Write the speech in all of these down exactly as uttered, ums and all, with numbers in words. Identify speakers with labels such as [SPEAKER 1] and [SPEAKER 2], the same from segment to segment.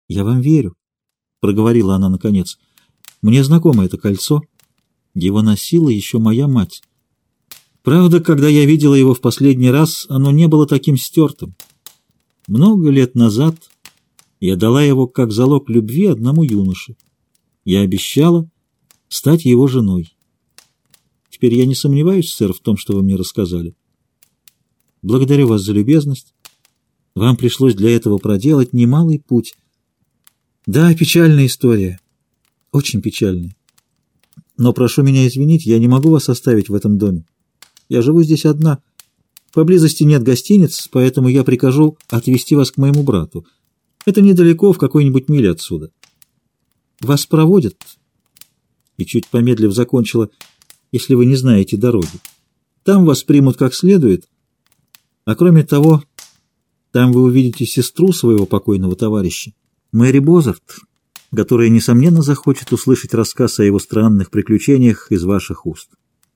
[SPEAKER 1] «Я вам верю», — проговорила она наконец. «Мне знакомо это кольцо. Его носила еще моя мать. Правда, когда я видела его в последний раз, оно не было таким стертым. Много лет назад я дала его как залог любви одному юноше. Я обещала стать его женой. Теперь я не сомневаюсь, сэр, в том, что вы мне рассказали. Благодарю вас за любезность. Вам пришлось для этого проделать немалый путь. Да, печальная история. Очень печальная. Но прошу меня извинить, я не могу вас оставить в этом доме. Я живу здесь одна. Поблизости нет гостиниц, поэтому я прикажу отвезти вас к моему брату. Это недалеко, в какой-нибудь миле отсюда. Вас проводят, и чуть помедлив закончила, если вы не знаете дороги. Там вас примут как следует, а кроме того, там вы увидите сестру своего покойного товарища, Мэри Бозарт, которая, несомненно, захочет услышать рассказ о его странных приключениях из ваших уст.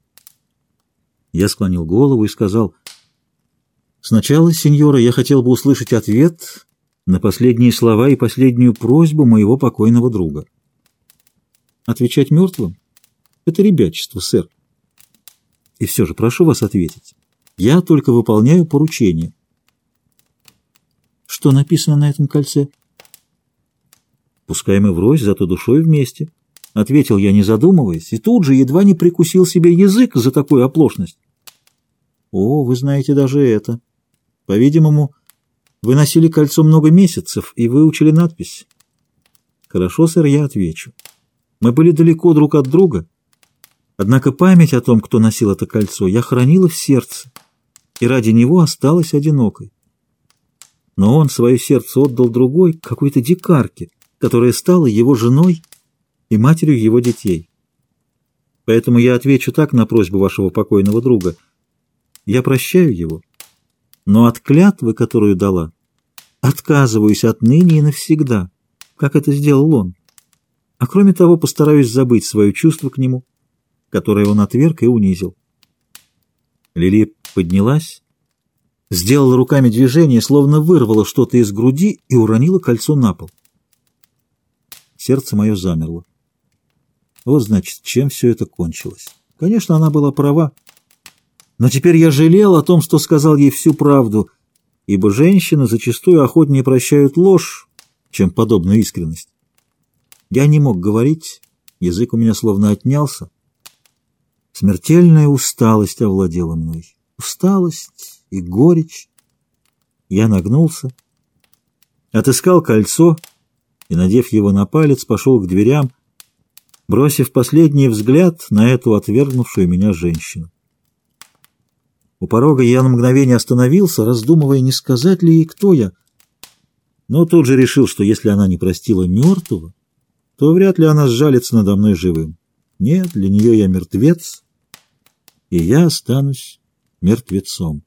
[SPEAKER 1] Я склонил голову и сказал: «Сначала, сеньора, я хотел бы услышать ответ на последние слова и последнюю просьбу моего покойного друга». «Отвечать мертвым? Это ребячество, сэр. И все же прошу вас ответить. Я только выполняю поручение». «Что написано на этом кольце?» «Пускай мы врозь, зато душой вместе», — ответил я, не задумываясь, и тут же едва не прикусил себе язык за такую оплошность. «О, вы знаете даже это. По-видимому, вы носили кольцо много месяцев и выучили надпись». «Хорошо, сэр, я отвечу. Мы были далеко друг от друга, однако память о том, кто носил это кольцо, я хранила в сердце, и ради него осталась одинокой. Но он свое сердце отдал другой, какой-то дикарке, которая стала его женой и матерью его детей. Поэтому я отвечу так на просьбу вашего покойного друга. Я прощаю его, но от клятвы, которую дала, отказываюсь отныне и навсегда, как это сделал он. А кроме того, постараюсь забыть свое чувство к нему, которое он отверг и унизил». Лили поднялась, сделала руками движение, словно вырвала что-то из груди и уронила кольцо на пол. Сердце мое замерло. Вот, значит, чем все это кончилось. Конечно, она была права. Но теперь я жалел о том, что сказал ей всю правду, ибо женщины зачастую охотнее прощают ложь, чем подобную искренность. Я не мог говорить, язык у меня словно отнялся. Смертельная усталость овладела мной. Усталость и горечь. Я нагнулся, отыскал кольцо и, надев его на палец, пошел к дверям, бросив последний взгляд на эту отвергнувшую меня женщину. У порога я на мгновение остановился, раздумывая, не сказать ли ей, кто я, но тут же решил, что если она не простила мертвого, то вряд ли она сжалится надо мной живым. Нет, для нее я мертвец, и я останусь мертвецом.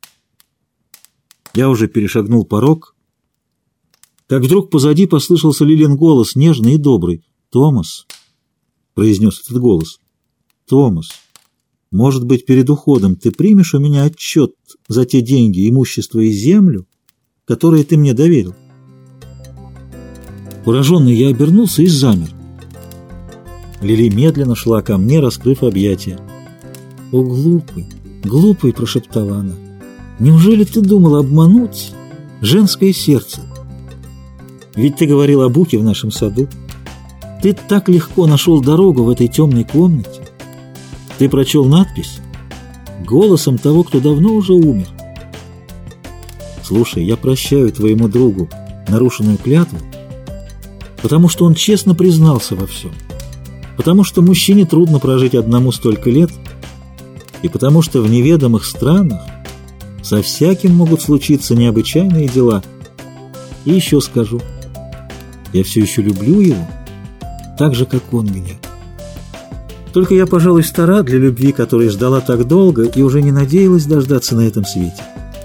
[SPEAKER 1] Я уже перешагнул порог, как вдруг позади послышался Лилин голос, нежный и добрый. «Томас», — произнес этот голос, — «Томас, может быть, перед уходом ты примешь у меня отчет за те деньги, имущество и землю, которые ты мне доверил?» Пораженный, я обернулся и замер. Лили медленно шла ко мне, раскрыв объятия. «О, глупый, глупый!» — прошептала она. «Неужели ты думал обмануть женское сердце? Ведь ты говорил о буке в нашем саду. Ты так легко нашел дорогу в этой темной комнате. Ты прочел надпись голосом того, кто давно уже умер. Слушай, я прощаю твоему другу нарушенную клятву, потому что он честно признался во всем, потому что мужчине трудно прожить одному столько лет, и потому что в неведомых странах со всяким могут случиться необычайные дела. И еще скажу, я все еще люблю его, так же, как он меня. Только я, пожалуй, стара для любви, которой ждала так долго и уже не надеялась дождаться на этом свете».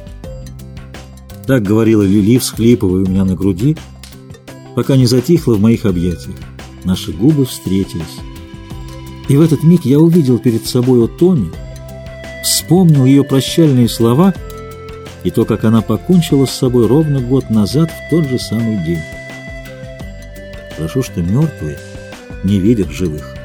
[SPEAKER 1] Так говорила Лили, всхлипывая у меня на груди, пока не затихла в моих объятиях. Наши губы встретились. И в этот миг я увидел перед собой Отоми, вспомнил ее прощальные слова и то, как она покончила с собой ровно год назад в тот же самый день. Хорошо, что мертвые не видят живых.